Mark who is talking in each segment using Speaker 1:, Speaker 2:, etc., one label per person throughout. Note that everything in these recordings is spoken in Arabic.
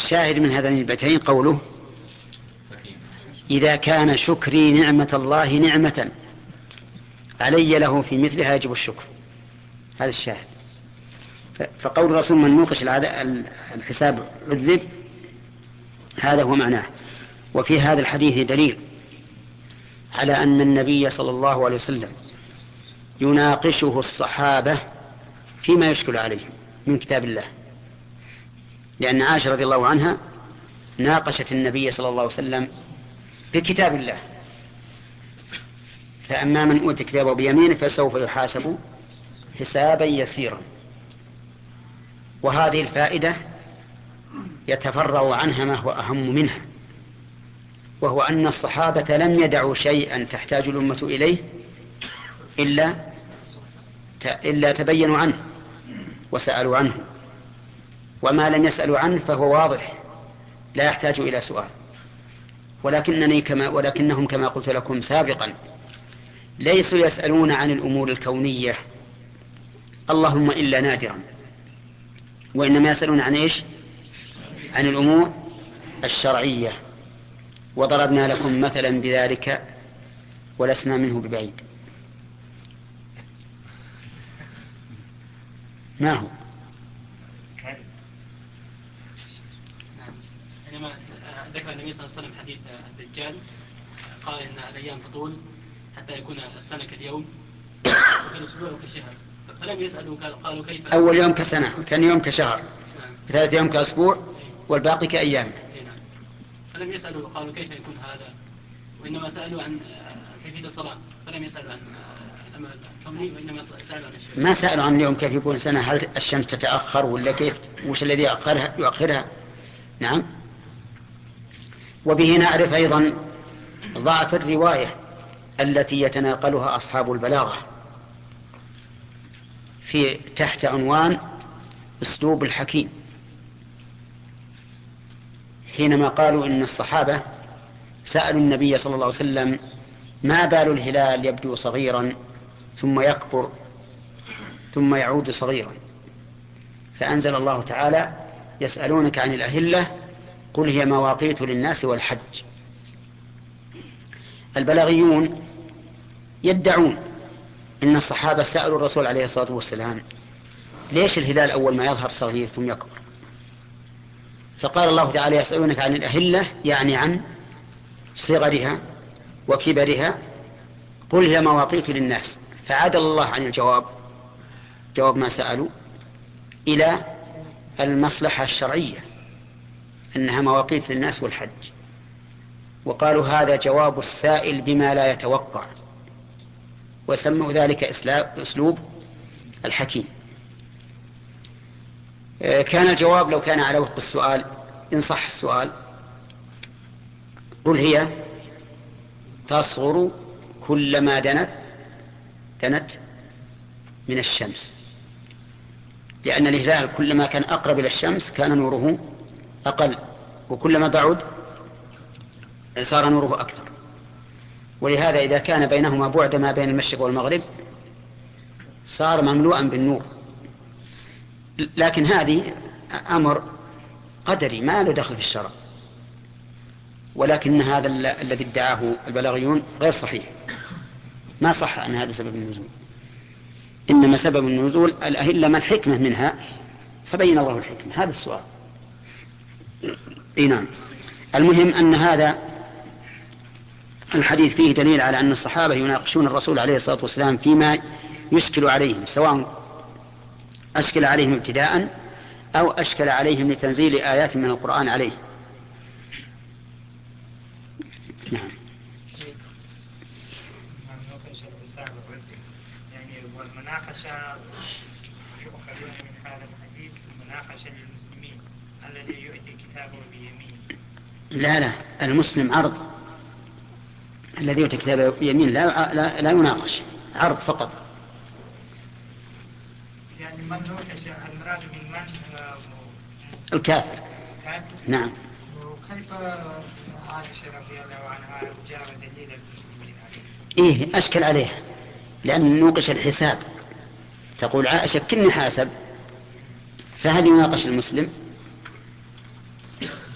Speaker 1: الشاهد من هذين البيتين قوله: إذا كان شكري نعمة الله نعمة علي له في مثلها يجب الشكر. هذا الشاهد. فقول الرسول: من نوقش الحساب عذب، هذا هو معناه. وفي هذا الحديث دليل على أن النبي صلى الله عليه وسلم يناقشه الصحابة فيما يشكل عليهم من كتاب الله، لأن عائشة رضي الله عنها ناقشت النبي صلى الله عليه وسلم بكتاب الله. فأما من أوتي كتابه بيمينه فسوف يحاسب حسابا يسيرا. وهذه الفائدة يتفرع عنها ما هو أهم منها، وهو أن الصحابة لم يدعوا شيئا تحتاج الأمة إليه إلا تبينوا عنه وسألوا عنه، وما لم يسألوا عنه فهو واضح لا يحتاج إلى سؤال. ولكنهم كما قلت لكم سابقا ليسوا يسألون عن الأمور الكونية اللهم إلا نادرا، وإنما يسألون عن إيش؟ عن الأمور الشرعية. وضربنا لكم مثلا بذلك ولسنا منه ببعيد. ما هو؟
Speaker 2: حينما ذكر النبي صلى الله عليه وسلم حديث الدجال قال إن الأيام تطول حتى يكون السنة كاليوم وكالأسبوع وكالشهر، فلم يسألوا قالوا كيف؟
Speaker 1: أول يوم كسنة، ثاني يوم كشهر، ثالث يوم كأسبوع، والباقي كأيام.
Speaker 2: فلم يسألوا قالوا كيف يكون هذا، وإنما سألوا عن كيفية الصلاة، فلم يسألوا عن الأمر الكوني، وإنما سألوا عن الشيء.
Speaker 1: ما سألوا عن اليوم كيف يكون سنة، هل الشمس تتأخر ولا كيف، وش الذي يؤخرها. نعم. وبه نعرف أيضا ضعف الرواية التي يتناقلها أصحاب البلاغة في تحت عنوان أسلوب الحكيم، حينما قالوا إن الصحابة سألوا النبي صلى الله عليه وسلم: ما بال الهلال يبدو صغيرا ثم يكبر ثم يعود صغيرا؟ فأنزل الله تعالى: يسألونك عن الأهلة قل هي مواقيت للناس والحج. البلاغيون يدعون إن الصحابة سألوا الرسول عليه الصلاة والسلام: ليش الهلال أول ما يظهر صغير ثم يكبر؟ فقال الله تعالى: يسألونك عن الأهلة، يعني عن صغرها وكبرها، قل هي مواقيت للناس. فعدل الله عن الجواب، جواب ما سألوا، إلى المصلحة الشرعية أنها مواقيت للناس والحج، وقالوا هذا جواب السائل بما لا يتوقع، وسموا ذلك أسلوب الحكيم. كان الجواب لو كان على وفق السؤال، إن صح السؤال: قل هي تصغر كلما دنت من الشمس، لأن الهلال كلما كان أقرب إلى الشمس كان نوره أقل، وكلما بعد صار نوره أكثر. ولهذا إذا كان بينهما بعد ما بين المشرق والمغرب صار مملوءا بالنور. لكن هذه أمر قدري ما له دخل في الشرع، ولكن هذا الذي ادعاه البلاغيون غير صحيح، ما صح أن هذا سبب النزول. إنما سبب النزول الأهلة ما الحكمة منها، فبين الله الحكمة. هذا السؤال. نعم. المهم أن هذا الحديث فيه دليل على أن الصحابة يناقشون الرسول عليه الصلاة والسلام فيما يشكل عليهم، سواء أشكل عليهم ابتداء أو أشكل عليهم لتنزيل آيات من القرآن عليه. نعم.
Speaker 3: يعني والمناقشة يؤخذون من هذا الحديث مناقشة للمسلمين الذي يؤتي كتابه بيمين.
Speaker 1: لا المسلم عرض، الذي يؤتي كتابه بيمين لا يناقش، عرض فقط.
Speaker 3: يعني من نوقش المراد من
Speaker 1: الكافر. نعم.
Speaker 3: وكيف عائشة رضي الله عنها جاء دليل المسلمين؟
Speaker 1: أشكل عليها، لأن نوقش الحساب. تقول عائشة: كني حاسب، فهل يناقش المسلم؟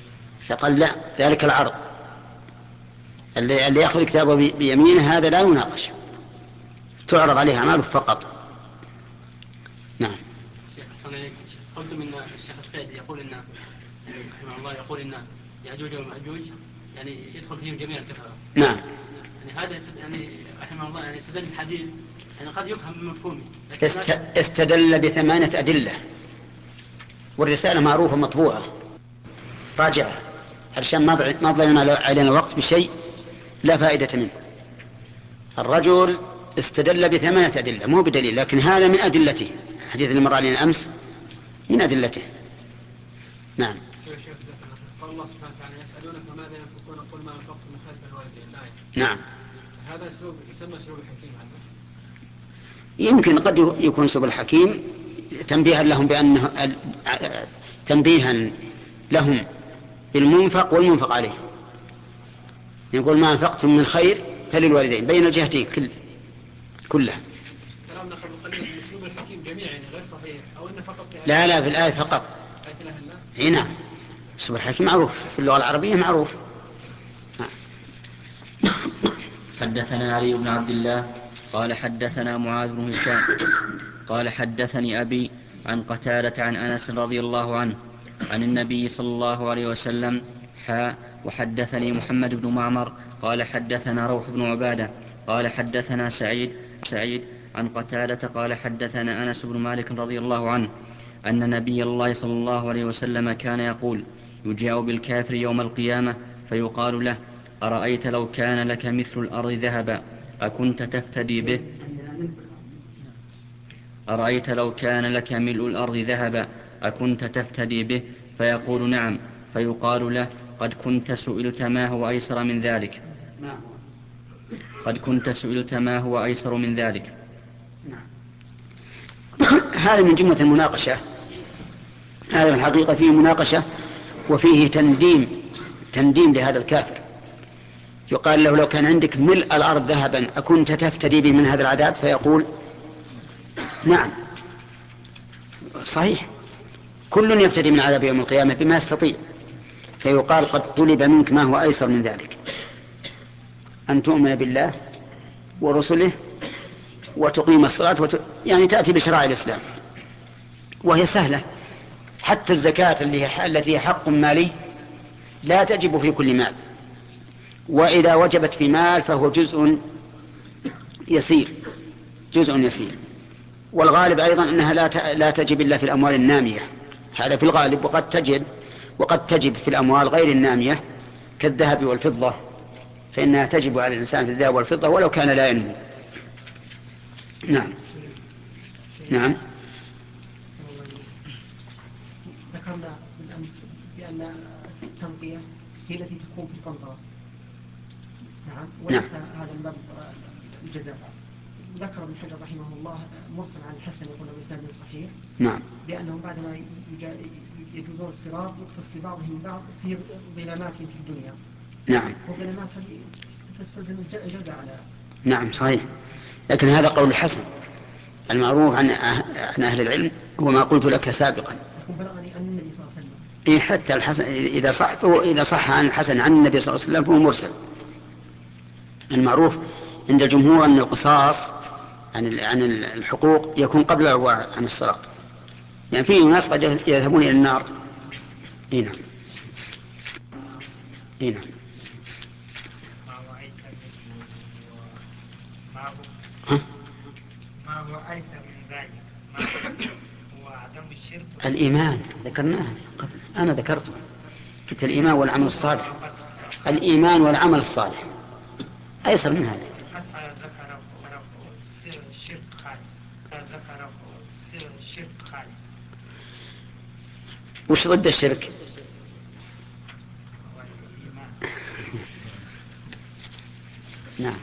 Speaker 1: فقال لا، ذلك العرض اللي يأخذ كتابه بيمينه هذا لا يناقش، تعرض عليه أعماله فقط. نعم.
Speaker 2: شيخ أحسن إليك، قلت من الشيخ السيد يقول إن رحمه الله يقول إن يأجوج ومأجوج يعني يدخل فيهم جميع الكفرة.
Speaker 1: نعم.
Speaker 2: يعني هذا يعني رحمه الله يعني استدل الحديث يعني قد يفهم من مفهومه.
Speaker 1: استدل ب8 أدلة، والرسالة معروفة مطبوعة راجعة، علشان ما ضيعنا علينا الوقت بشيء لا فائدة منه. الرجل استدل ب8 أدلة، مو بدليل، لكن هذا من أدلته. الحديث اللي مر علينا أمس من أدلته. نعم.
Speaker 2: قال الله سبحانه وتعالى يسألونك ماذا ينفقون قل ما أنفقتم من خير فللوالدين.
Speaker 1: نعم.
Speaker 2: هذا أسلوب يسمى أسلوب الحكيم هذا؟
Speaker 1: يمكن قد يكون أسلوب الحكيم تنبيها لهم تنبيها لهم بالمنفق والمنفق عليه. يقول ما أنفقتم من خير فللوالدين، بين الجهتين كلها.
Speaker 2: كلامنا قبل قليل من أسلوب الحكيم جميعا غير صحيح، أو إن فقط في
Speaker 1: لا في الآية فقط.
Speaker 2: آية
Speaker 1: نعم. أسلوب الحكيم معروف في اللغة العربية، معروف.
Speaker 4: حدثنا علي بن عبد الله قال حدثنا معاذ بن هشام قال حدثني أبي عن قتادة عن أنس رضي الله عنه عن النبي صلى الله عليه وسلم وحدثني محمد بن معمر قال حدثنا روح بن عبادة قال حدثنا سعيد عن قتادة قال حدثنا أنس بن مالك رضي الله عنه أن نبي الله صلى الله عليه وسلم كان يقول يجاء بالكافر يوم القيامة فيقال له أرأيت لو كان لك مثل الأرض ذهبا أكنت تفتدي به؟ أرأيت لو كان لك ملء الأرض ذهبا أكنت تفتدي به؟ فيقول نعم. فيقال له قد كنت سئلت ما هو أيسر من ذلك. قد كنت سئلت ما هو أيسر من ذلك.
Speaker 1: هذا من جملة المناقشة. هذا في الحقيقة فيه مناقشة وفيه تنديم لهذا الكافر. يقال له لو كان عندك ملء الأرض ذهبا أكنت تفتدي به من هذا العذاب؟ فيقول نعم صحيح، كل يفتدي من عذاب يوم القيامة بما يستطيع. فيقال قد طلب منك ما هو أيسر من ذلك، أن تؤمن بالله ورسله وتقيم الصلاة يعني تأتي بشرائع الإسلام، وهي سهلة. حتى الزكاة التي هي حق مالي لا تجب في كل مال، وإذا وجبت في مال فهو جزء يسير. والغالب أيضا أنها لا تجب إلا في الأموال النامية، هذا في الغالب. وقد تجب في الأموال غير النامية كالذهب والفضة، فإنها تجب على الإنسان في الذهب والفضة ولو كان لا ينمو. نعم.
Speaker 5: ذكرنا بالأمس بأن التنقية هي التي تكون في القنطرة. نعم. وليس هذا الباب الجزاء. ذكر ابن حجر رحمه الله مرسل عن الحسن يقول بإسناد صحيح.
Speaker 1: نعم.
Speaker 5: بأنهم بعدما يجوزون الصراط يقتص لبعضهم بعض في ظلامات في الدنيا.
Speaker 1: نعم.
Speaker 5: وظلامات تستلزم الجزاء على.
Speaker 1: نعم صحيح، لكن هذا قول الحسن المعروف عن أهل العلم، هو ما قلت لك سابقا. حتى الحسن إذا صح عن الحسن عن النبي صلى الله عليه وسلم فهو مرسل. المعروف عند الجمهور أن القصاص عن الحقوق يكون قبل العفو عن الصراط، يعني فيه ناس قد يذهبون إلى النار. نعم.
Speaker 3: ما هو أيسر من ذلك؟ هو عدم الشرك.
Speaker 1: الإيمان ذكرناه قبل، أنا ذكرته، قلت الإيمان والعمل الصالح. الإيمان والعمل الصالح أيسر من هذا.
Speaker 3: ذكر الشرك خالص.
Speaker 1: وش ضد الشرك؟ نعم.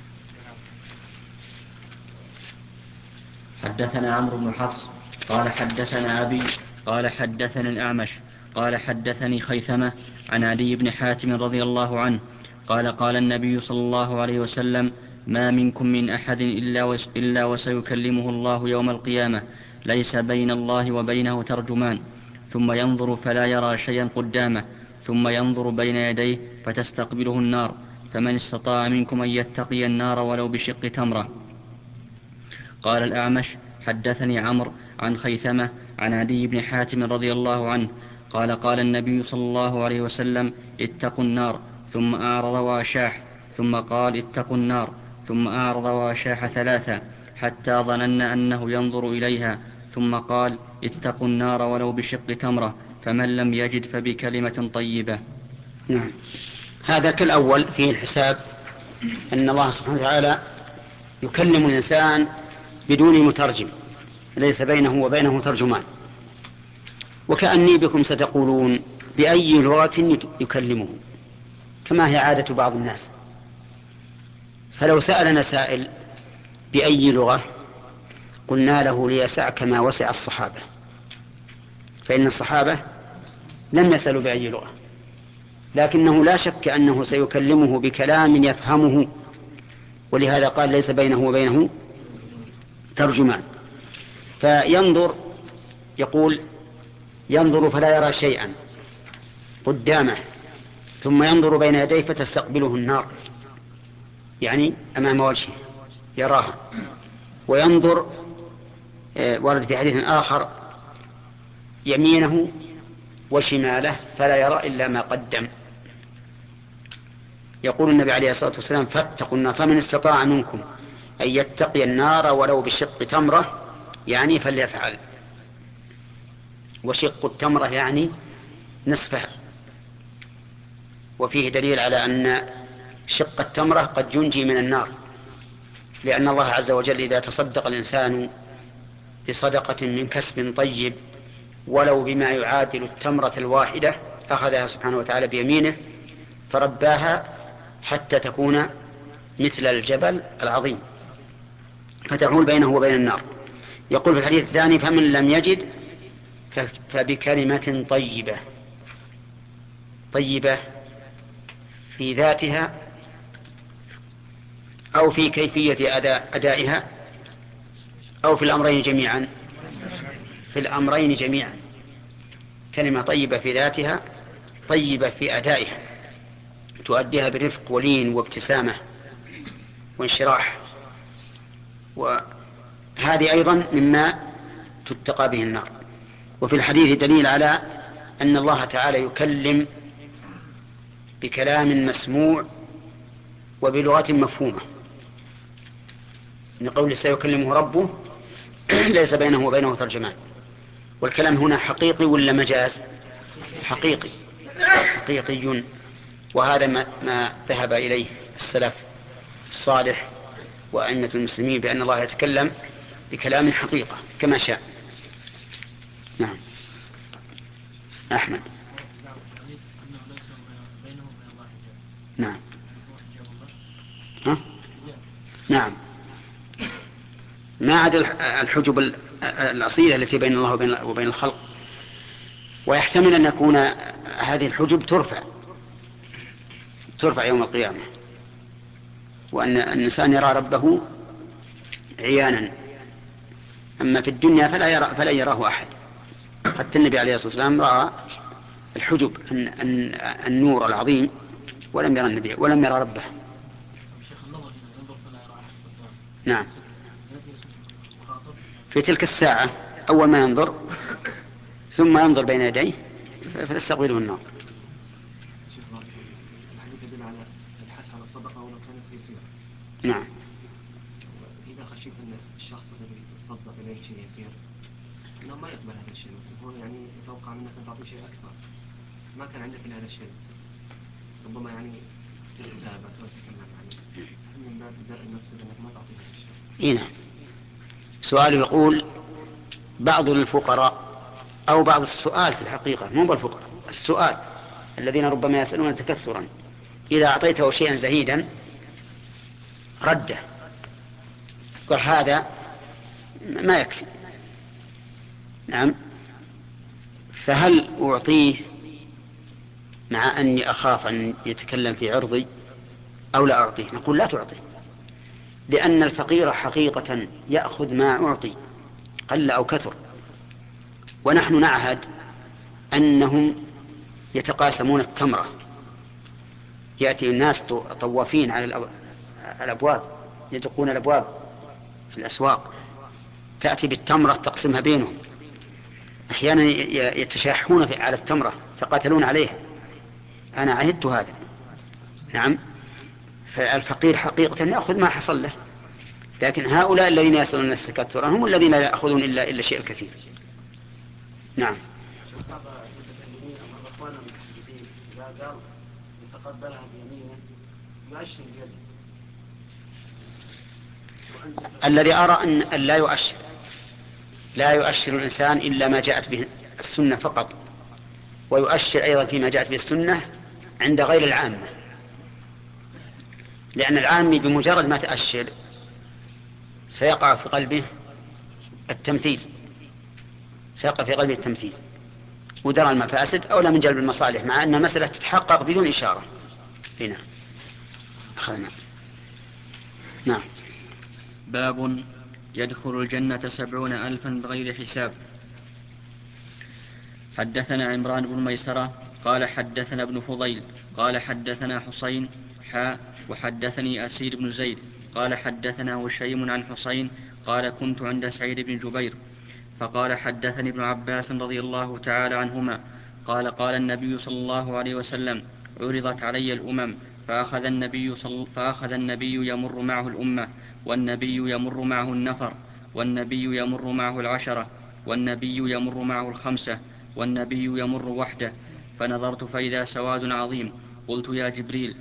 Speaker 4: حدثنا عمرو بن حفص قال حدثنا أبي قال حدثنا الأعمش قال حدثني خيثمة عن علي بن حاتم رضي الله عنه قال النبي صلى الله عليه وسلم ما منكم من أحد إلا وسيكلمه الله يوم القيامة ليس بين الله وبينه ترجمان ثم ينظر فلا يرى شيئا قدامه ثم ينظر بين يديه فتستقبله النار، فمن استطاع منكم أن يتقي النار ولو بشق تمرة. قال الأعمش حدثني عمرو عن خيثمة عن عدي بن حاتم رضي الله عنه قال قال النبي صلى الله عليه وسلم اتقوا النار، ثم أعرض وأشاح، ثم قال اتقوا النار، ثم أعرض وأشاح ثلاثة حتى ظننا أنه ينظر إليها، ثم قال اتقوا النار ولو بشق تمرة، فمن لم يجد فبكلمة طيبة.
Speaker 1: نعم. هذا كالأول فيه الحساب، أن الله سبحانه وتعالى يكلم الإنسان بدون مترجم، ليس بينه وبينه ترجمان. وكأني بكم ستقولون بأي لغة يكلمه، كما هي عادة بعض الناس. فلو سألنا سائل بأي لغة قلنا له ليسعك ما وسع الصحابة، فإن الصحابة لم يسألوا بأي لغة، لكنه لا شك أنه سيكلمه بكلام يفهمه، ولهذا قال ليس بينه وبينه ترجمان. فينظر، يقول ينظر فلا يرى شيئا قدامه، ثم ينظر بين يديه فتستقبله النار، يعني أمام وجهه يراها. وينظر، ورد في حديث آخر، يمينه وشماله فلا يرى إلا ما قدم. يقول النبي عليه الصلاة والسلام فاتقوا النار، فمن استطاع منكم أن يتقي النار ولو بشق تمرة، يعني فليفعل. وشق التمرة يعني نصفها. وفيه دليل على أن شق التمرة قد ينجي من النار، لأن الله عز وجل إذا تصدق الإنسان بصدقة من كسب طيب ولو بما يعادل التمرة الواحدة، أخذها سبحانه وتعالى بيمينه فرباها حتى تكون مثل الجبل العظيم، فتحول بينه وبين النار. يقول في الحديث الثاني فمن لم يجد فبكلمة طيبة. طيبة في ذاتها أو في كيفية أدائها أو في الأمرين جميعا؟ في الأمرين جميعا. كلمة طيبة في ذاتها، طيبة في أدائها، تؤديها برفق ولين وابتسامة وانشراح. وهذه أيضا مما تتقى به النار. وفي الحديث دليل على أن الله تعالى يكلم بكلام مسموع وبلغة مفهومة، من قول سيكلمه ربه ليس بينه وبينه ترجمان. والكلام هنا حقيقي ولا مجاز؟ حقيقي، حقيقي. وهذا ما ذهب إليه السلف الصالح وأئمة المسلمين، بأن الله يتكلم بكلام حقيقة كما شاء. نعم. أحمد. نعم. ها؟ نعم. ما عدا الحجب الأصيلة التي بين الله وبين الخلق. ويحتمل أن يكون هذه الحجب ترفع يوم القيامة، وأن الإنسان يرى ربه عيانا. أما في الدنيا فلا يراه أحد. حتى النبي عليه الصلاة والسلام رأى الحجب النور العظيم ولم يرى النبي ولم يرى ربه. نعم. في تلك الساعة أول ما ينظر ثم ينظر بين يديه فتستقبله النار. نعم.
Speaker 6: إذا خشيت أن الشخص الذي تصدق إليه شيء يسير إنه ما يقبل هذا الشيء، هو يعني يتوقع منك أن تعطي شيء أكبر، ما كان عندك إلا هذا الشيء، ربما يعني تتابك وتتكلم عنه، من باب درء النفس أنك ما تعطي هذا الشيء.
Speaker 1: نعم. سؤال يقول بعض الفقراء أو بعض السؤال في الحقيقة مو بالفقراء، السؤال الذين ربما يسألون تكثرا، إذا أعطيته شيئا زهيدا رده، قال هذا ما يكفي. نعم. فهل أعطيه مع أني أخاف أن يتكلم في عرضي أو لا أعطيه؟ نقول لا تعطيه، لأن الفقير حقيقة يأخذ ما أعطي قل أو كثر، ونحن نعهد أنهم يتقاسمون التمرة. يأتي الناس طوافين على الأبواب، يدقون الأبواب في الأسواق، تأتي بالتمرة تقسمها بينهم. أحيانا يتشاحون على التمرة، يتقاتلون عليها. أنا عهدت هذا. نعم. فالفقير حقيقة يأخذ ما حصل له، لكن هؤلاء الذين يصلون التكثر هم الذين لا يأخذون إلا الشيء الكثير. نعم. الذي أرى أن لا يؤشر، لا يؤشر الإنسان إلا ما جاءت به السنة فقط، ويؤشر أيضا فيما جاءت به السنة عند غير العامة، لأن العامي بمجرد ما تأشر سيقع في قلبه التمثيل، سيقع في قلبه التمثيل ودرى المفاسد أولى من جلب المصالح، مع أن المسألة تتحقق بدون إشارة. هنا أخذنا. نعم.
Speaker 4: باب يدخل الجنة 70,000 بغير حساب. حدثنا عمران بن ميسرة قال حدثنا ابن فضيل قال حدثنا حسين وحدثني أسير بن زيد قال حدثنا هشيم عن حسين قال كنت عند سعيد بن جبير فقال حدثني ابن عباس رضي الله تعالى عنهما قال قال النبي صلى الله عليه وسلم عرضت علي الأمم فأخذ النبي يمر معه الأمة، والنبي يمر معه النفر، والنبي يمر معه العشرة، والنبي يمر معه الخمسة، والنبي يمر وحده، فنظرت فإذا سواد عظيم قلت يا جبريل،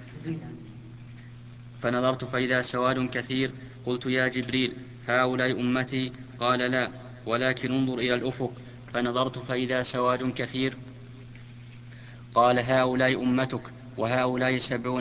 Speaker 4: فنظرت فإذا سواد كثير قلت يا جبريل هؤلاء أمتي؟ قال لا، ولكن انظر إلى الأفق. فنظرت فإذا سواد كثير قال هؤلاء أمتك، وهؤلاء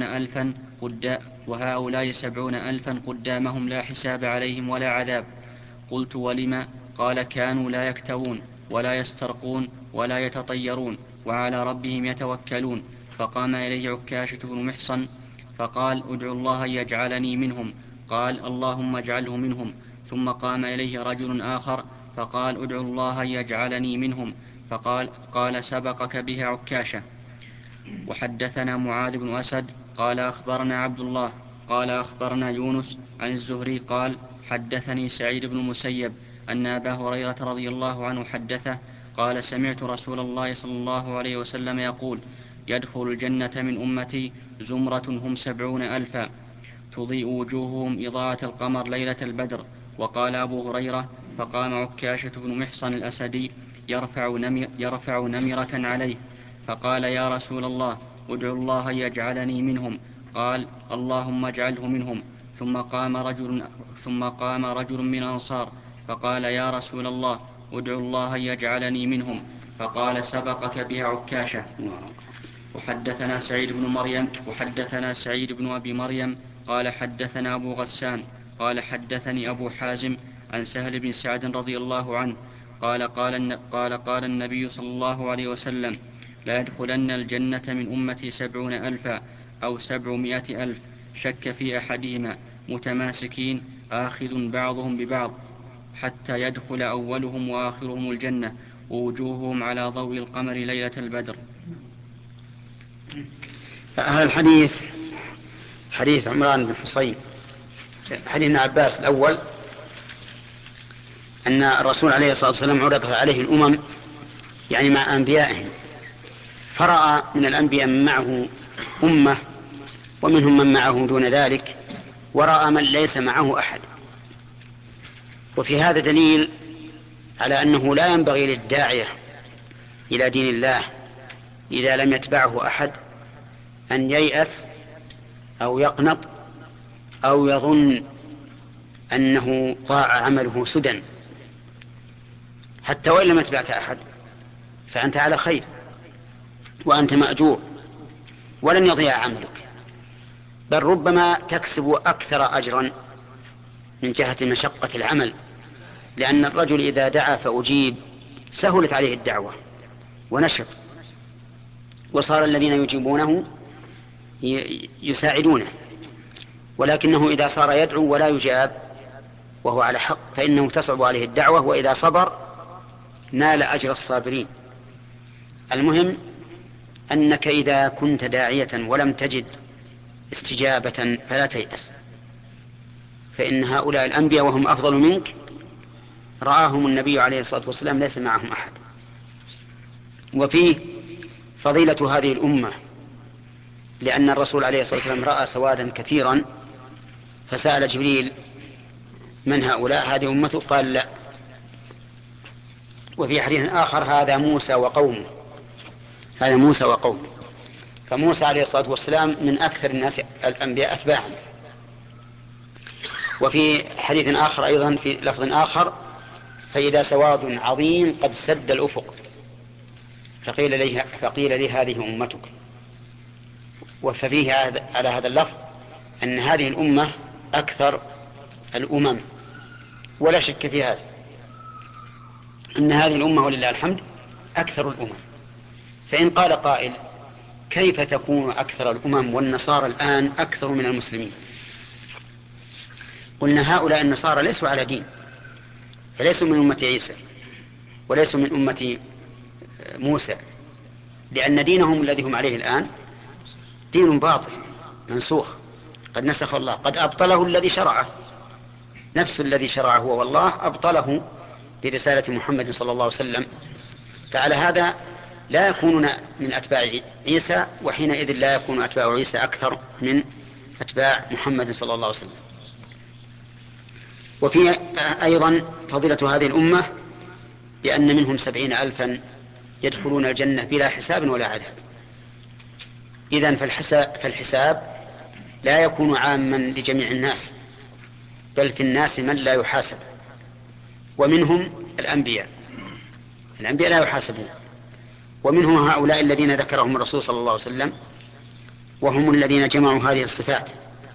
Speaker 4: 70,000 قدامهم لا حساب عليهم ولا عذاب. قلت ولم؟ قال كانوا لا يكتوون ولا يسترقون ولا يتطيرون وعلى ربهم يتوكلون. فقام إليه عكاشة بن محصن فقال ادعوا الله يجعلني منهم. قال اللهم اجعله منهم. ثم قام إليه رجل آخر فقال ادعوا الله يجعلني منهم. قال سبقك بها عكاشة. وحدثنا معاذ بن أسد قال أخبرنا عبد الله قال أخبرنا يونس عن الزهري قال حدثني سعيد بن المسيب أن أبا هريرة رضي الله عنه حدثه قال سمعت رسول الله صلى الله عليه وسلم يقول يدخل الجنة من أمتي زمرة هم 70,000 تضيء وجوههم إضاءة القمر ليلة البدر. وقال أبو هريرة فقام عكاشة بن محصن الأسدي يرفع نمرة عليه فقال يا رسول الله ادعو الله يجعلني منهم. قال اللهم اجعله منهم. ثم قام رجل من الأنصار فقال يا رسول الله ادعو الله يجعلني منهم. فقال سبقك بها عكاشة. وحدثنا سعيد بن أبي مريم قال حدثنا أبو غسان قال حدثني أبو حازم عن سهل بن سعد رضي الله عنه قال النبي صلى الله عليه وسلم لا يدخلن الجنة من أمتي 70,000 أو 700,000 شك في أحدهما متماسكين آخذ بعضهم ببعض حتى يدخل أولهم وآخرهم الجنة ووجوههم على ضوء القمر ليلة البدر.
Speaker 1: هذا الحديث حديث عمران بن حصين، حديث ابن عباس الأول أن الرسول عليه الصلاة والسلام عرض عليه الأمم يعني مع أنبيائهم، فرأى من الأنبياء من معه أمة ومنهم من معه دون ذلك، ورأى من ليس معه أحد. وفي هذا دليل على أنه لا ينبغي للداعية إلى دين الله إذا لم يتبعه أحد أن ييأس أو يقنط أو يظن أنه ضاع عمله سدى، حتى وإن لم يتبعك أحد فأنت على خير وأنت مأجور ولن يضيع عملك، بل ربما تكسب أكثر أجرا من جهة مشقة العمل، لأن الرجل إذا دعا فأجيب سهلت عليه الدعوة ونشط، وصار الذين يجيبونه يساعدونه. ولكنه إذا صار يدعو ولا يجاب وهو على حق فإنه تصعب عليه الدعوة، وإذا صبر نال أجر الصابرين. المهم أنك إذا كنت داعية ولم تجد استجابة فلا تيأس، فإن هؤلاء الأنبياء وهم أفضل منك رآهم النبي عليه الصلاة والسلام ليس معهم أحد. وفيه فضيلة هذه الأمة، لأن الرسول عليه الصلاة والسلام رأى سوادا كثيرا فسأل جبريل من هؤلاء؟ هذه أمته؟ قال لا. وفي حديث آخر هذا موسى وقومه، هذا موسى وقومه. فموسى عليه الصلاة والسلام من أكثر الناس الأنبياء أتباعا. وفي حديث آخر أيضا في لفظ آخر فإذا سواد عظيم قد سد الأفق فقيل لي هذه أمتك. وفيه على هذا اللفظ أن هذه الأمة أكثر الأمم، ولا شك في هذا أن هذه الأمة ولله الحمد أكثر الأمم. فإن قال قائل كيف تكون أكثر الأمم والنصارى الآن أكثر من المسلمين؟ قلنا هؤلاء النصارى ليسوا على دين، فليسوا من أمة عيسى وليسوا من أمة موسى، لأن دينهم الذي هم عليه الآن دين باطل منسوخ، قد نسخ الله، قد أبطله الذي شرعه، نفس الذي شرعه هو والله أبطله برسالة محمد صلى الله عليه وسلم. فعلى هذا لا يكونون من أتباع عيسى، وحينئذ لا يكون أتباع عيسى أكثر من أتباع محمد صلى الله عليه وسلم. وفي أيضا فضيلة هذه الأمة بأن منهم 70,000 يدخلون الجنة بلا حساب ولا عذاب. إذن فالحساب لا يكون عاما لجميع الناس، بل في الناس من لا يحاسب، ومنهم الأنبياء لا يحاسبون، ومنهم هؤلاء الذين ذكرهم الرسول صلى الله عليه وسلم، وهم الذين جمعوا هذه الصفات: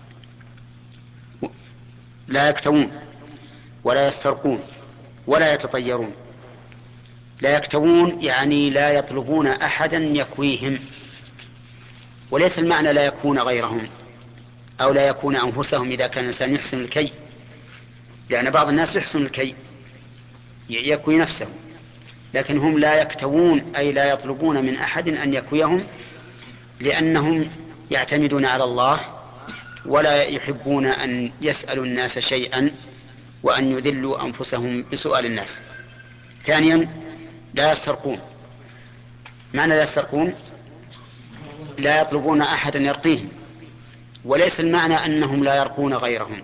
Speaker 1: لا يكتوون ولا يسترقون ولا يتطيرون. لا يكتوون يعني لا يطلبون أحدا يكويهم، وليس المعنى لا يكون غيرهم أو لا يكون أنفسهم إذا كان الإنسان يحسن الكي، لأن بعض الناس يحسن الكي يكوي نفسه، لكن هم لا يكتوون أي لا يطلبون من أحد أن يكويهم، لأنهم يعتمدون على الله ولا يحبون أن يسألوا الناس شيئا وأن يذلوا أنفسهم بسؤال الناس. ثانيا لا يسترقون. معنى لا يسترقون لا يطلبون أحدا يرقيهم، وليس المعنى أنهم لا يرقون غيرهم.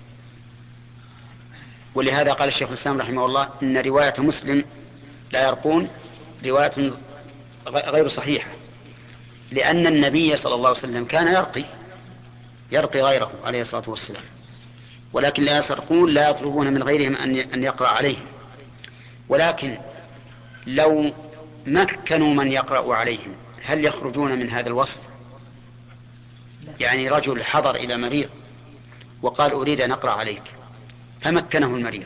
Speaker 1: ولهذا قال الشيخ الإسلام رحمه الله إن رواية مسلم لا يرقون رواية غير صحيحة، لأن النبي صلى الله عليه وسلم كان يرقي غيره عليه الصلاة والسلام، ولكن لا يسرقون لا يطلبون من غيرهم أن يقرأ عليهم. ولكن لو مكنوا من يقرأ عليهم هل يخرجون من هذا الوصف؟ يعني رجل حضر إلى مريض وقال أريد أن أقرأ عليك فمكنه المريض،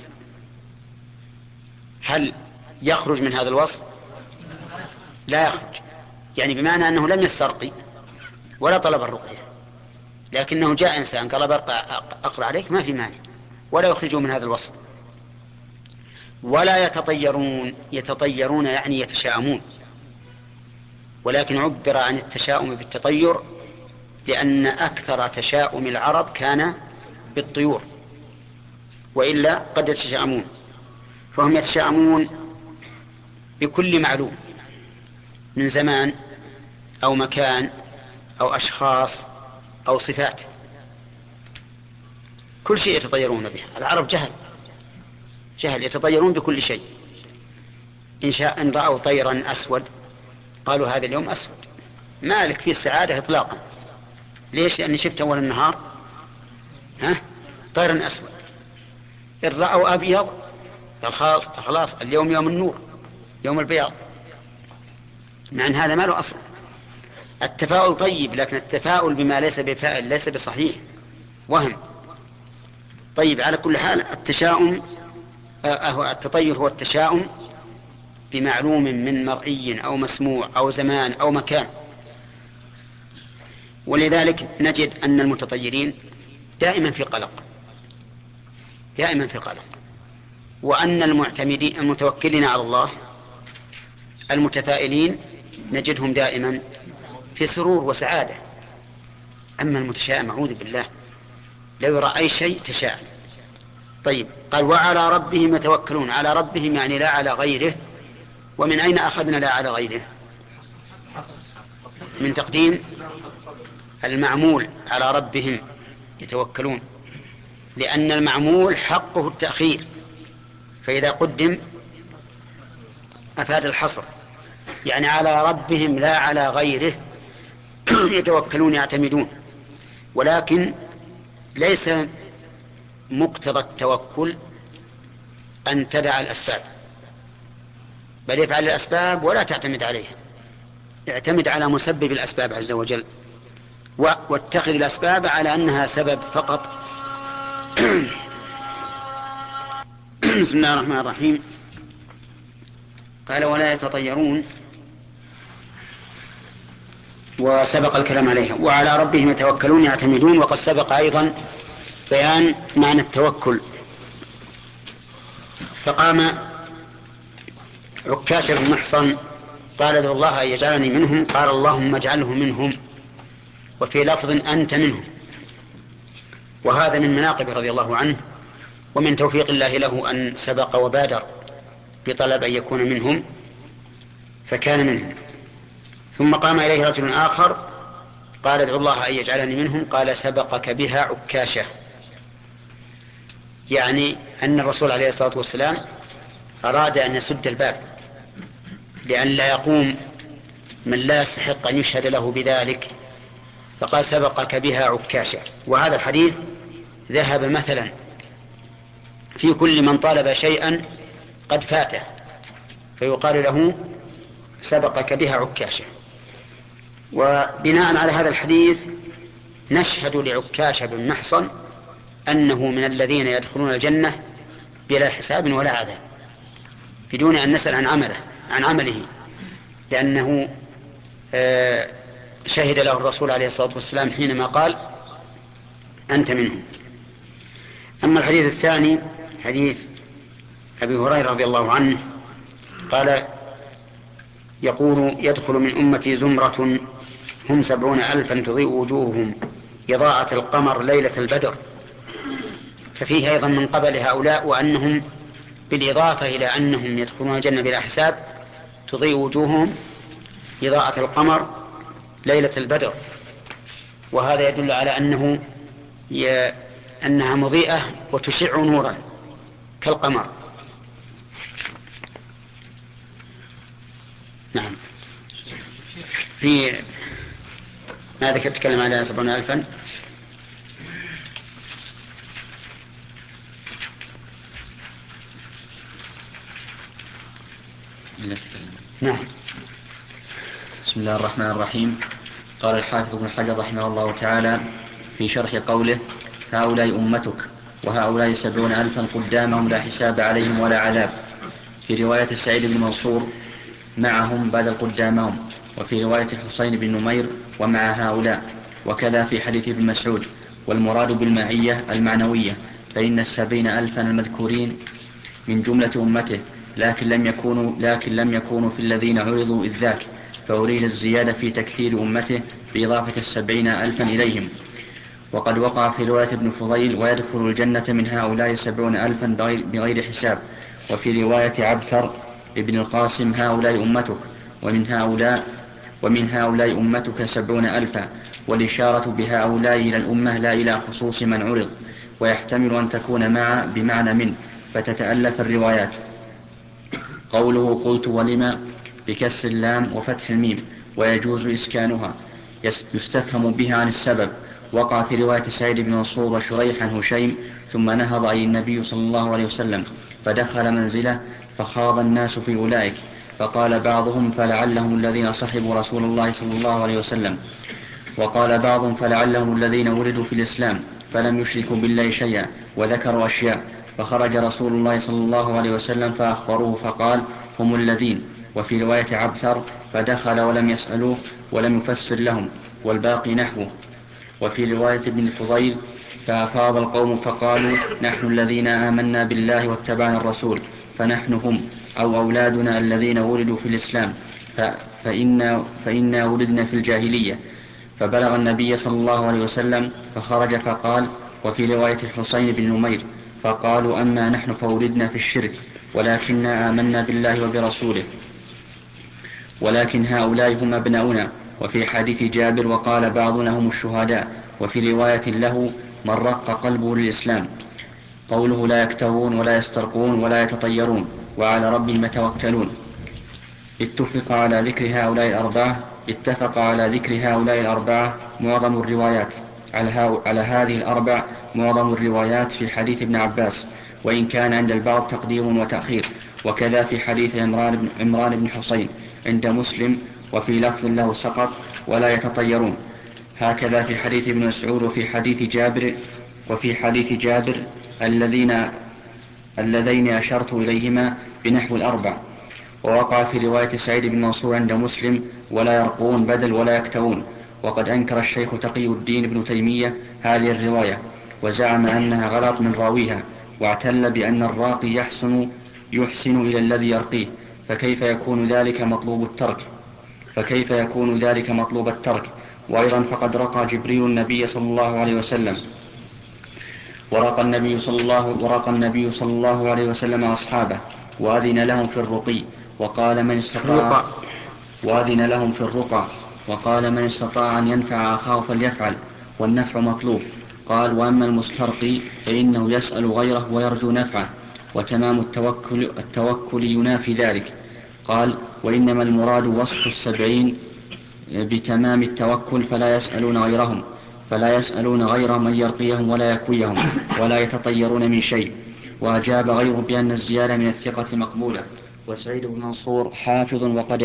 Speaker 1: هل يخرج من هذا الوصف؟ لا يخرج، يعني بمعنى أنه لم يسترقي ولا طلب الرقية، لكنه جاء إنسان قال أقرأ عليك ما في مانع، ولا يخرجوا من هذا الوصف. ولا يتطيرون يعني يتشاءمون، ولكن عبر عن التشاؤم بالتطير لأن أكثر تشاؤم العرب كان بالطيور، وإلا قد يتشاءمون. فهم يتشاءمون بكل معلوم من زمان أو مكان أو أشخاص أو صفات، كل شيء يتطيرون به. العرب جهل يتطيرون بكل شيء. إن رأوا طيرا أسود قالوا هذا اليوم أسود، ما لك فيه السعادة إطلاقا. ليش؟ لأني شفت أول النهار طيرا أسود. إن رأوا أبيض قال خلاص اليوم يوم النور، يوم البياض، مع أن هذا ما له أصل. التفاؤل طيب، لكن التفاؤل بما ليس بفاعل ليس بصحيح، وهم. طيب، على كل حال التطير هو التشاؤم بمعلوم من مرئي أو مسموع أو زمان أو مكان. ولذلك نجد أن المتطيرين دائما في قلق، وأن المتوكلين على الله المتفائلين نجدهم دائما في سرور وسعادة. أما المتشائم أعوذ بالله لو يرى أي شيء تشاءم. طيب قال وعلى ربهم يتوكلون. على ربهم يعني لا على غيره. ومن أين أخذنا لا على غيره؟ من تقديم المعمول على ربهم يتوكلون، لأن المعمول حقه التأخير، فإذا قدم أفاد الحصر، يعني على ربهم لا على غيره يتوكلون يعتمدون. ولكن ليس مقتضى التوكل أن تدع الأسباب، بل يفعل الأسباب ولا تعتمد عليها، اعتمد على مسبب الأسباب عز وجل، واتخذ الأسباب على أنها سبب فقط. بسم الله الرحمن الرحيم. قال ولا يتطيرون، وسبق الكلام عليها. وعلى ربهم يتوكلون يعتمدون، وقد سبق أيضا بيان معنى التوكل. فقام عكاشة بن محصن قال ادعو الله أن يجعلني منهم، قال اللهم اجعله منهم، وفي لفظ أنت منهم. وهذا من مناقب رضي الله عنه ومن توفيق الله له أن سبق وبادر بطلب أن يكون منهم فكان منهم. ثم قام إليه رجل آخر قال ادعو الله أن يجعلني منهم، قال سبقك بها عكاشة، يعني أن الرسول عليه الصلاة والسلام أراد أن يسد الباب لأن لا يقوم من لا يستحق أن يشهد له بذلك، فقال سبقك بها عكاشة. وهذا الحديث ذهب مثلا في كل من طالب شيئا قد فاته فيقال له سبقك بها عكاشة. وبناء على هذا الحديث نشهد لعكاشة بن محصن أنه من الذين يدخلون الجنة بلا حساب ولا عذاب بدون أن نسأل عن عمله، لأنه شهد له الرسول عليه الصلاة والسلام حينما قال أنت منهم. أما الحديث الثاني حديث أبي هريرة رضي الله عنه قال يقول يدخل من أمتي زمرة هم 70,000 تضيء وجوههم إضاءة القمر ليلة البدر، ففيه أيضا من قبل هؤلاء وأنهم بالإضافة إلى أنهم يدخلون الجنة بلا حساب تضيء وجوههم إضاءة القمر ليلة البدر، وهذا يدل على أنها مضيئة وتشع نورا كالقمر. نعم. في ماذا تتكلم على 70,000 نعم.
Speaker 4: بسم الله الرحمن الرحيم. قال الحافظ ابن حجر رحمه الله تعالى في شرح قوله هؤلاء أمتك وهؤلاء 70,000 قدامهم لا حساب عليهم ولا عذاب، في رواية سعيد بن منصور معهم بدل قدامهم، وفي رواية حسين بن نمير ومع هؤلاء، وكذا في حديث ابن مسعود. والمراد بالمعية المعنوية، فإن 70,000 المذكورين من جملة أمته، لكن لم يكونوا في الذين عرضوا إذ ذاك، فأريد الزيادة في تكثير أمته بإضافة 70,000 إليهم. وقد وقع في رواية ابن فضيل ويدخل الجنة من هؤلاء 70,000 بغير حساب، وفي رواية عبثر ابن القاسم هؤلاء أمتك ومن هؤلاء أمتك 70,000، والإشارة بهؤلاء إلى الأمة لا إلى خصوص من عرض، ويحتمل أن تكون مع بمعنى من، فتتألف الروايات. قوله قلت ولما بكسر اللام وفتح الميم ويجوز إسكانها يستفهم بها عن السبب. وقع في رواية سعيد بن منصور وشريح عن هشيم ثم نهض أي النبي صلى الله عليه وسلم فدخل منزله فخاض الناس في أولئك، فقال بعضهم فلعلهم الذين صحبوا رسول الله صلى الله عليه وسلم، وقال بعضهم فلعلهم الذين ولدوا في الإسلام فلم يشركوا بالله شيئا، وذكروا أشياء، فخرج رسول الله صلى الله عليه وسلم فأخبروه فقال هم الذين. وفي رواية عبثر فدخل ولم يسألوه ولم يفسر لهم، والباقي نحوه. وفي رواية ابن الفضيل فأفاض القوم فقالوا نحن الذين آمنا بالله واتبعنا الرسول، فنحن هم أو أولادنا الذين ولدوا في الإسلام، فإنا ولدنا في الجاهلية. فبلغ النبي صلى الله عليه وسلم فخرج فقال. وفي رواية الحسين بن نمير فقالوا أما نحن فولدنا في الشرك ولكننا آمنا بالله وبرسوله ولكن هؤلاء هم أبناؤنا. وفي حديث جابر وقال بعضنا هم الشهداء. وفي رواية له من رق قلبه للإسلام. قوله لا يكتوون ولا يسترقون ولا يتطيرون وعلى ربهم يتوكلون. اتفق على ذكر هؤلاء الأربعة معظم الروايات على هذه الأربع معظم الروايات في حديث ابن عباس، وإن كان عند البعض تقديم وتأخير. وكذا في حديث عمران بن حسين عند مسلم وفي لفظ له سقط ولا يتطيرون. هكذا في حديث ابن مسعود وفي حديث جابر اللذين أشرت إليهما بنحو الأربع. ووقع في رواية سعيد بن منصور عند مسلم ولا يرقون بدل ولا يكتوون. وقد أنكر الشيخ تقي الدين بن تيمية هذه الرواية وزعم أنها غلط من راويها، واعتل بأن الراقي يحسن إلى الذي يرقيه، فكيف يكون ذلك مطلوب الترك. وأيضا فقد رقى جبريل النبي صلى الله عليه وسلم ورقى النبي صلى الله عليه وسلم أصحابه وأذن لهم في الرقي وقال من استطاع أن ينفع أخاه فليفعل، والنفع مطلوب. قال وأما المسترقي فإنه يسأل غيره ويرجو نفعه، وتمام التوكل ينافي ذلك. قال وإنما المراد وصف 70 بتمام التوكل فلا يسألون غيرهم أن يرقيهم ولا يكويهم ولا يتطيرون من شيء. وأجاب غيره بأن الزيادة من الثقة مقبولة. وسعيد بن منصور حافظ وقد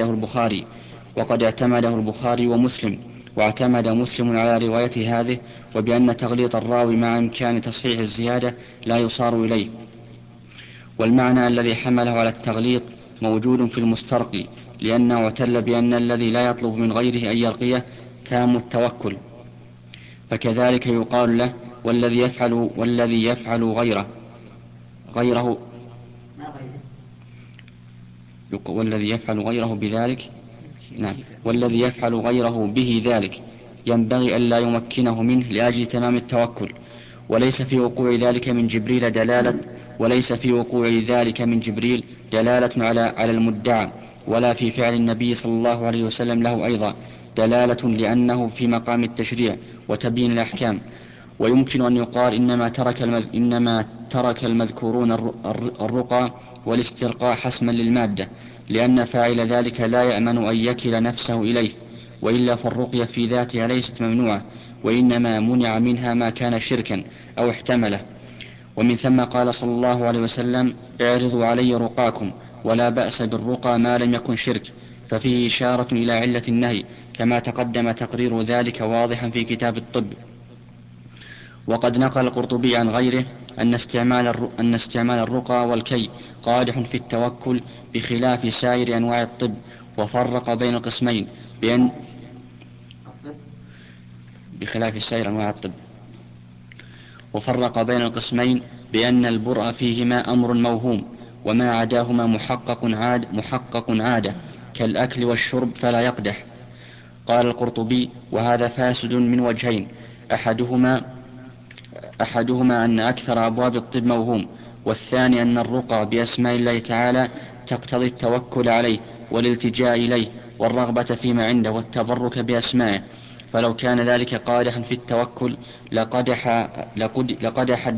Speaker 4: اعتمده البخاري ومسلم، واعتمد مسلم على رواية هذه، وبأن تغليط الراوي مع إمكان تصحيح الزيادة لا يصار إليه. والمعنى الذي حمله على التغليط موجود في المسترقي، لأنه اعتل بأن الذي لا يطلب من غيره أن يرقيه تام التوكل، فكذلك يقال له والذي يفعل غيره به ذلك ينبغي ألا يمكنه منه لأجل تمام التوكل. وليس في وقوع ذلك من جبريل دلالة على المدعى، ولا في فعل النبي صلى الله عليه وسلم له أيضا دلالة، لأنه في مقام التشريع وتبيين الأحكام. ويمكن أن يقال إنما ترك المذكورون الرقى والاسترقاء حسما للمادة، لأن فاعل ذلك لا يأمن أن يكل نفسه إليه، وإلا فالرقية في ذاتها ليست ممنوعة، وإنما منع منها ما كان شركا أو احتمله. ومن ثم قال صلى الله عليه وسلم اعرضوا علي رقاكم، ولا بأس بالرقى ما لم يكن شرك، ففيه إشارة إلى علة النهي، كما تقدم تقرير ذلك واضحا في كتاب الطب. وقد نقل القرطبي عن غيره أن استعمال الرقى والكي قادح في التوكل بخلاف سائر أنواع الطب، وفرق بين القسمين بأن البرء فيهما أمر موهوم، وما عداهما محقق عادة كالأكل والشرب فلا يقدح. قال القرطبي وهذا فاسد من وجهين: أحدهما أن أكثر أبواب الطب موهوم، والثاني أن الرقى بأسماء الله تعالى تقتضي التوكل عليه والالتجاء إليه والرغبة فيما عنده والتبرك بأسمائه، فلو كان ذلك قادحا في التوكل لقدح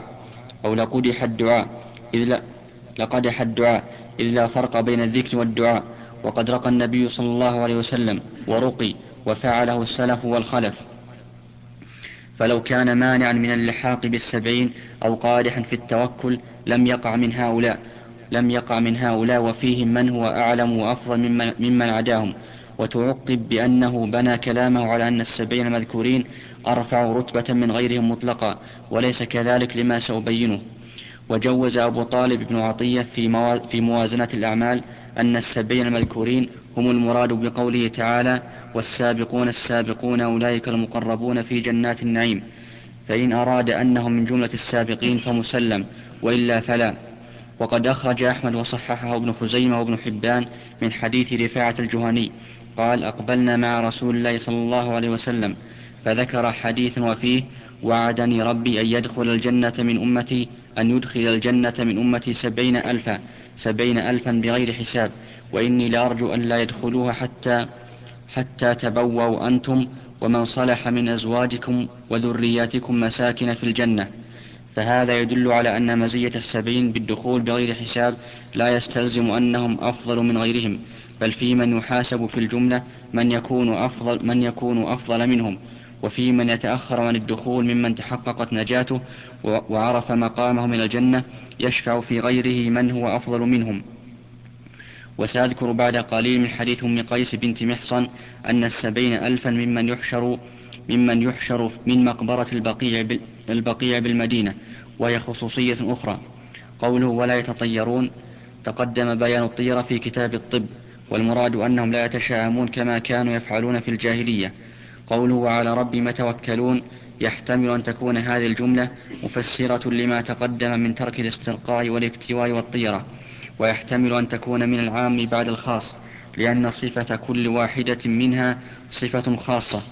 Speaker 4: الدعاء إذ لا فرق بين الذكر والدعاء. وقد رقى النبي صلى الله عليه وسلم ورقي وفعله السلف والخلف، فلو كان مانعا من اللحاق بالسبعين أو قادحا في التوكل لم يقع من هؤلاء وفيهم من هو أعلم وأفضل ممن عداهم. وتعقب بأنه بنى كلامه على أن 70 المذكورين أرفع رتبة من غيرهم مطلقا، وليس كذلك لما سأبينه. وجوز أبو طالب بن عطية في موازنة الأعمال أن 70 المذكورين هم المراد بقوله تعالى: والسابقون السابقون أولئك المقربون في جنات النعيم، فإن أراد أنهم من جملة السابقين فمسلم، وإلا فلا. وقد أخرج أحمد وصححه ابن خزيمة وابن حبان من حديث رفاعة الجهني قال أقبلنا مع رسول الله صلى الله عليه وسلم فذكر حديث وفيه وعدني ربي أن يدخل الجنة من أمتي أن يدخل الجنة من أمتي 70,000 بغير حساب وإني لأرجو أن لا يدخلوها حتى تبووا أنتم ومن صلح من أزواجكم وذرياتكم مساكن في الجنة. فهذا يدل على أن مزية 70 بالدخول بغير حساب لا يستلزم أنهم أفضل من غيرهم، بل في من يحاسب في الجملة من يكون أفضل منهم، وفي من يتأخر عن الدخول ممن تحققت نجاته وعرف مقامه من الجنة يشفع في غيره من هو أفضل منهم. وسأذكر بعد قليل من حديث أم قيس بنت محصن أن 70,000 ممن يحشر من مقبرة البقيع بالمدينة، وهي خصوصية أخرى. قوله ولا يتطيرون تقدم بيان الطيرة في كتاب الطب، والمراد أنهم لا يتشاءمون كما كانوا يفعلون في الجاهلية. قوله وعلى ربهم يتوكلون يحتمل أن تكون هذه الجملة مفسرة لما تقدم من ترك الاسترقاء والاكتواء والطيرة، ويحتمل أن تكون من العام بعد الخاص، لأن صفة كل واحدة منها صفة خاصة.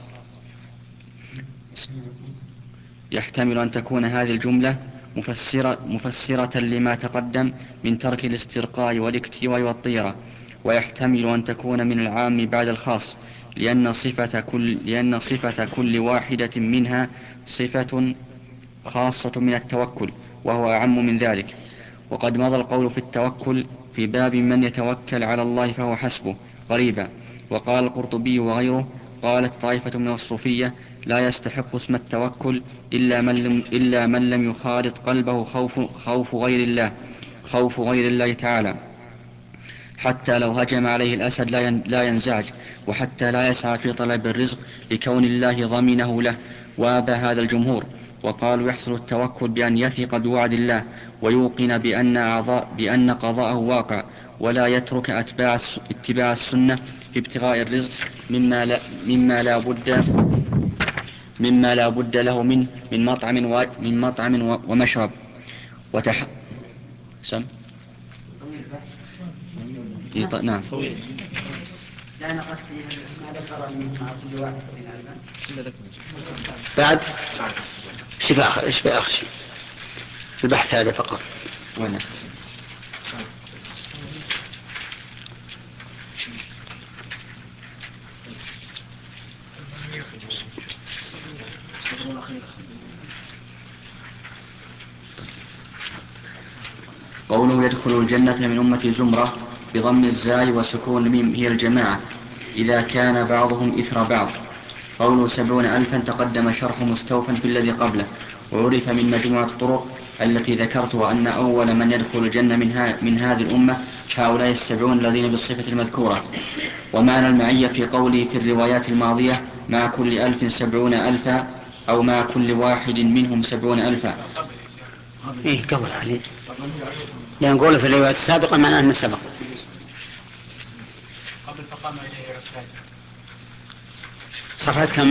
Speaker 4: يحتمل أن تكون هذه الجملة مفسرة لما تقدم من ترك الاسترقاء والاكتواء والطيرة، ويحتمل أن تكون من العام بعد الخاص، لأن صفة كل واحدة منها صفة خاصة من التوكل، وهو أعم من ذلك. وقد مضى القول في التوكل في باب من يتوكل على الله فهو حسبه غريبا. وقال القرطبي وغيره قالت طائفة من الصوفية لا يستحق اسم التوكل إلا من لم يخالط قلبه خوف غير الله تعالى، حتى لو هجم عليه الأسد لا ينزعج، وحتى لا يسعى في طلب الرزق لكون الله ضمنه له. وأبى هذا الجمهور، وقالوا يحصل التوكل بأن يثق بوعد الله ويوقن بأن قضاءه واقع، ولا يترك اتباع السنة في ابتغاء الرزق مما لا بد له منه من مطعم ومشرب نعم.
Speaker 1: لا أنا قصدي ما ذكر من كل واحد بعد ايش في آخر شيء في البحث هذا فقط.
Speaker 4: وين قوله يدخل الجنة من أمتي زمرة بضم الزاي وسكون الميم هي الجماعة إذا كان بعضهم إثر بعض. قوله 70,000 تقدم شرح مستوفا في الذي قبله، وعرف من مجموعة الطرق التي ذكرتها أن أول من يدخل الجنة من هذه الأمة هؤلاء 70 الذين بالصفة المذكورة. ومعنى المعية في قوله في الروايات الماضية مع كل 1000 70,000 أو مع كل واحد منهم 70,000.
Speaker 1: إيه قبل عليه لأن نقول في الروايات السابقة معناه أنه سبق
Speaker 2: قبل فقام إليه عكاشة.
Speaker 1: صفحة كم؟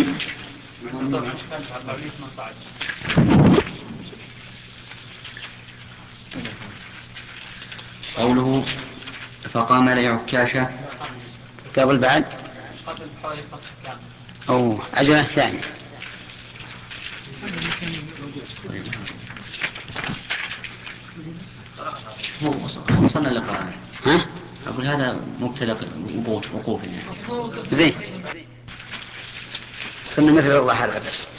Speaker 4: قوله فقام إليه عكاشة
Speaker 1: قبل بعد
Speaker 2: قبل حوالي صفحة كامل.
Speaker 1: أو عجلة الثانية.
Speaker 4: وصلنا للقراءة.
Speaker 1: ها؟
Speaker 4: أقول هذا مبتدأ وقوف يعني.
Speaker 1: زين صرنا مثل الله هذا بس.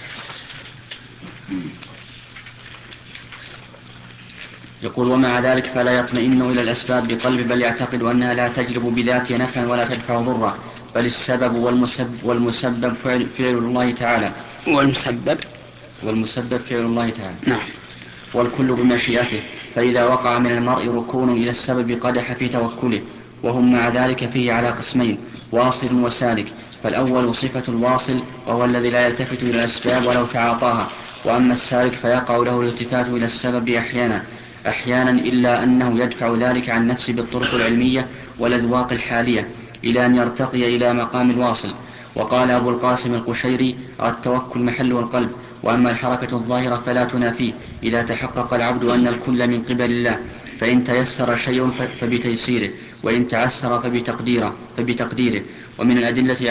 Speaker 4: يقول ومع ذلك فلا يطمئن إلى الأسباب بقلب، بل يعتقد أنها لا تجلب بذاتها نفعا ولا تدفع ضرا، بل السبب والمسبب فعل الله تعالى. والمسبب فعل الله تعالى.
Speaker 1: نعم.
Speaker 4: والكل بمشيئته، فإذا وقع من المرء ركون إلى السبب قدح في توكله، وهم مع ذلك فيه على قسمين واصل وسالك. فالأول صفة الواصل وهو الذي لا يلتفت إلى الأسباب ولو تعاطاها، وأما السالك فيقع له الالتفات إلى السبب أحيانا إلا أنه يدفع ذلك عن نفسه بالطرق العلمية والأذواق الحالية إلى أن يرتقي إلى مقام الواصل. وقال أبو القاسم القشيري التوكل محله القلب، وأما الحركة الظاهرة فلا تنافيه إذا تحقق العبد أن الكل من قبل الله. فإن تيسر شيء فبتيسيره، وإن تعسر فبتقديره. ومن الأدلة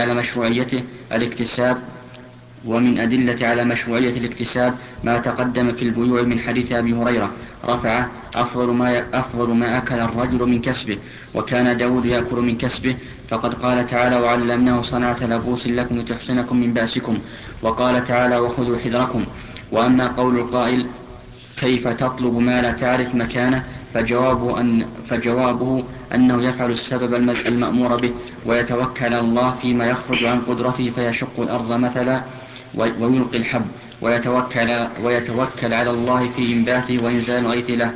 Speaker 4: على مشروعية الاكتساب ما تقدم في البيوع من حديث أبي هريرة رفعه: أفضل ما أكل الرجل من كسبه، وكان داود يأكل من كسبه. فقد قال تعالى: وعلمناه صنعة لبوس لكم لتحصنكم من بأسكم. وقال تعالى: وخذوا حذركم. وأما قول القائل: كيف تطلب ما لا تعرف مكانه؟ فجوابه أنه يفعل السبب المأمور به، ويتوكل على الله فيما يخرج عن قدرته، فيشق الأرض مثلا ويلقي الحب، ويتوكل على الله في إنباته وإنزال الغيث له،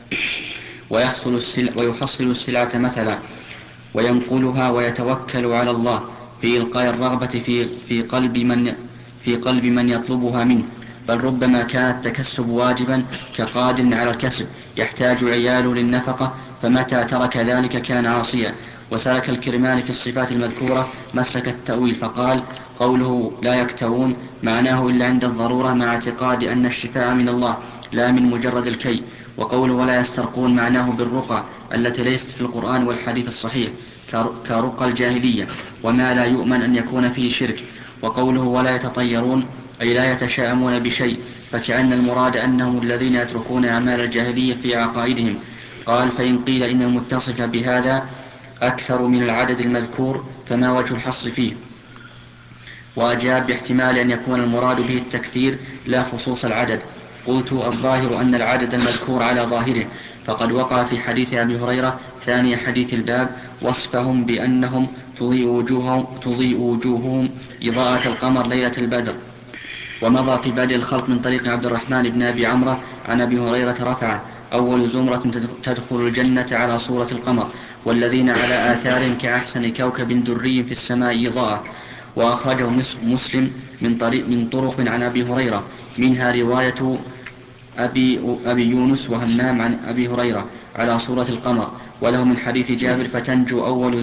Speaker 4: ويحصل السلعة مثلا وينقلها، ويتوكل على الله في إلقاء الرغبة في قلب من يطلبها منه. بل ربما كان التكسب واجبا كقادر على الكسب يحتاج عياله للنفقة، فمتى ترك ذلك كان عاصيا. وسلك الكرماني في الصفات المذكورة مسلك التأويل، فقال: قوله لا يكتوون معناه إلا عند الضرورة، مع اعتقاد أن الشفاء من الله لا من مجرد الكي. وقوله ولا يسترقون معناه بالرقى التي ليست في القرآن والحديث الصحيح، كرقى الجاهلية، وما لا يؤمن أن يكون فيه شرك. وقوله ولا يتطيرون أي لا يتشاءمون بشيء، فكأن المراد أنهم الذين يتركون أعمال الجاهلية في عقائدهم. قال: فإن قيل إن المتصف بهذا أكثر من العدد المذكور فما وجه الحصر فيه؟ وأجاب باحتمال أن يكون المراد به التكثير لا خصوص العدد. قلت: الظاهر أن العدد المذكور على ظاهره، فقد وقع في حديث أبي هريرة ثاني حديث الباب وصفهم بأنهم تضيء وجوههم إضاءة القمر ليلة البدر. ومضى في بدء الخلق من طريق عبد الرحمن بن أبي عمرة عن أبي هريرة رفعه: أول زمرة تدخل الجنة على صورة القمر، والذين على آثارهم كأحسن كوكب دري في السماء إضاءة. وأخرجه مسلم من طرق عن أبي هريرة، منها رواية أبي يونس وهمام عن أبي هريرة على صورة القمر، وله من حديث جابر: فتنجو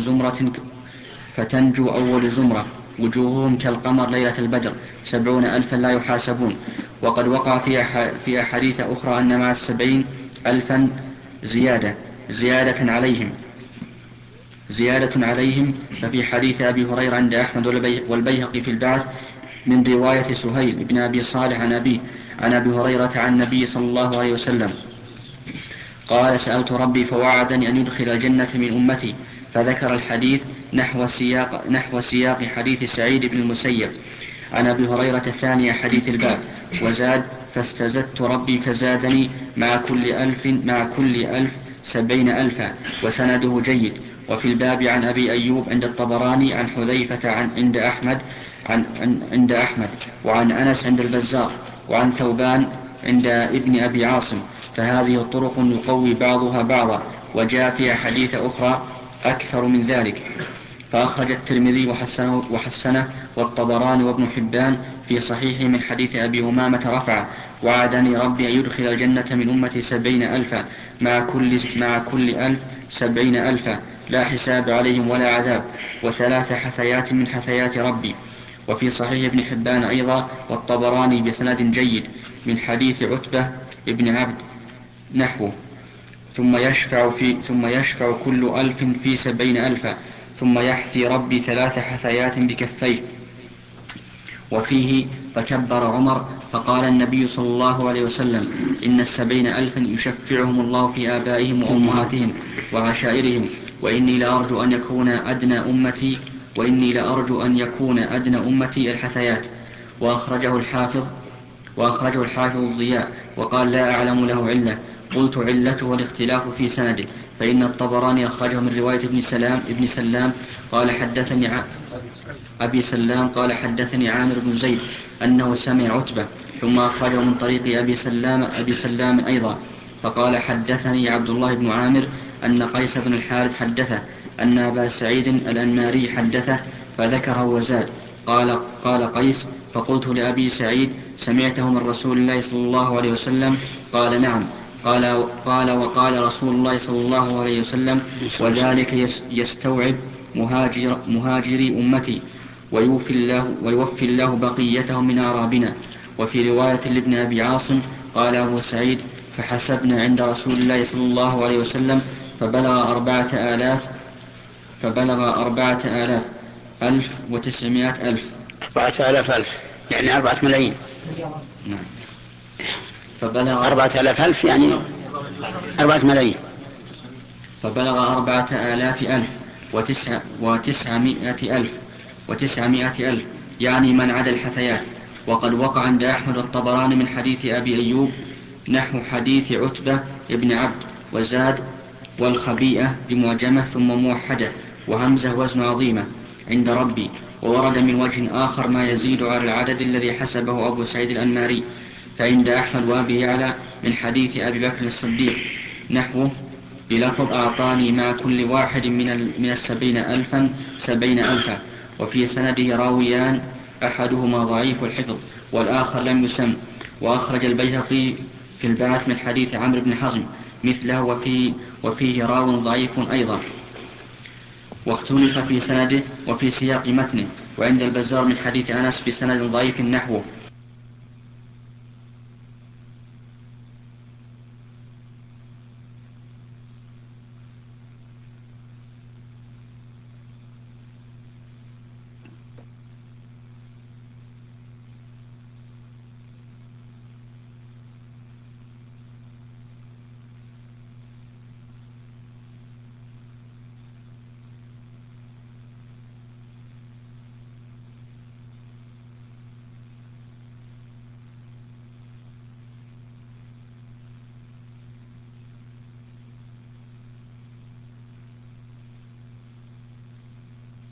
Speaker 4: أول زمرة وجوههم كالقمر ليلة البدر 70,000 لا يحاسبون. وقد وقع في أحاديث أخرى أن مع 70,000 زيادة عليهم. ففي حديث أبي هريرة عند أحمد والبيهقي في البعث من رواية سهيل بن أبي صالح عن أبي هريرة عن النبي صلى الله عليه وسلم قال: سألت ربي فوعدني أن يدخل الجنة من أمتي، فذكر الحديث نحو سياق حديث سعيد بن المسيب عن أبي هريرة ثاني حديث الباب، وزاد: فاستزدت ربي فزادني مع كل 1000 70,000. وسنده جيد. وفي الباب عن أبي أيوب عند الطبراني عن حذيفة عند أحمد وعن أنس عند البزار وعن ثوبان عند ابن أبي عاصم. فهذه طرق يقوي بعضها بعضا. وجاء في أحاديث أخرى أكثر من ذلك. فأخرج الترمذي وحسنه والطبراني وابن حبان في صحيح من حديث أبي أمامة رفعه: وعدني ربي أن يدخل الجنة من أمتي 70,000 مع كل 1000 70,000 لا حساب عليهم ولا عذاب، وثلاث حثيات من حثيات ربي. وفي صحيح ابن حبان أيضا والطبراني بسند جيد من حديث عتبة ابن عبد نحوه: ثم يشفع كل 1000 في 70,000 ثم يحثي ربي 3 حثيات بكفيه. وفيه: فكبر عمر فقال النبي صلى الله عليه وسلم: إن 70,000 يشفعهم الله في آبائهم وأمهاتهم وعشائرهم، وإني لأرجو أن يكون أدنى أمتي الحثيات. وأخرجه الحافظ الضياء وقال: لا أعلم له علة. قلت: علته الاختلاف في سنده، فإن الطبراني أخرجه من رواية ابن سلام قال حدثني عامر بن زيد أنه سمع عتبة، ثم أخرجه من طريق أبي سلام أيضا فقال: حدثني عبد الله بن عامر أن قيس بن الحارث حدثه أن أبا سعيد الأنماري حدثه، فذكره وزاد. قال قيس: فقلت لأبي سعيد: سمعته من رسول الله صلى الله عليه وسلم؟ قال: نعم. قال: وقال رسول الله صلى الله عليه وسلم: وذلك يستوعب مهاجري أمتي ويوفي الله بقيتهم من أعرابنا. وفي رواية لابن أبي عاصم قال أبو سعيد: فحسبنا عند رسول الله صلى الله عليه وسلم فبلغ 4000 1900 ألف.
Speaker 1: 4000 ألف يعني 4 ملايين.
Speaker 4: نعم. فبلغ
Speaker 1: 4000 ألف يعني 4 ملايين.
Speaker 4: فبلغ 4000 ألف وتسعمائة ألف يعني من عدا الحثيات. وقد وقع عند أحمد الطبراني من حديث أبي أيوب نحو حديث عتبة ابن عبد وزاد والخبيئة بمعجمة ثم موحدة وهمزة وزن عظيمة عند ربي. وورد من وجه آخر ما يزيد على العدد الذي حسبه أبو سعيد الأنماري فعند أحمد وأبي يعلى من حديث أبي بكر الصديق نحوه بلفظ أعطاني مع كل واحد من 70 ألفا وفي سنده راويان أحدهما ضعيف الحفظ والآخر لم يسم. وأخرج البيهقي في البعث من حديث عمرو بن حزم مثله وفيه راو ضعيف أيضا واختلف في سنده وفي سياق متنه. وعند البزار من حديث أنس بسند ضعيف نحوه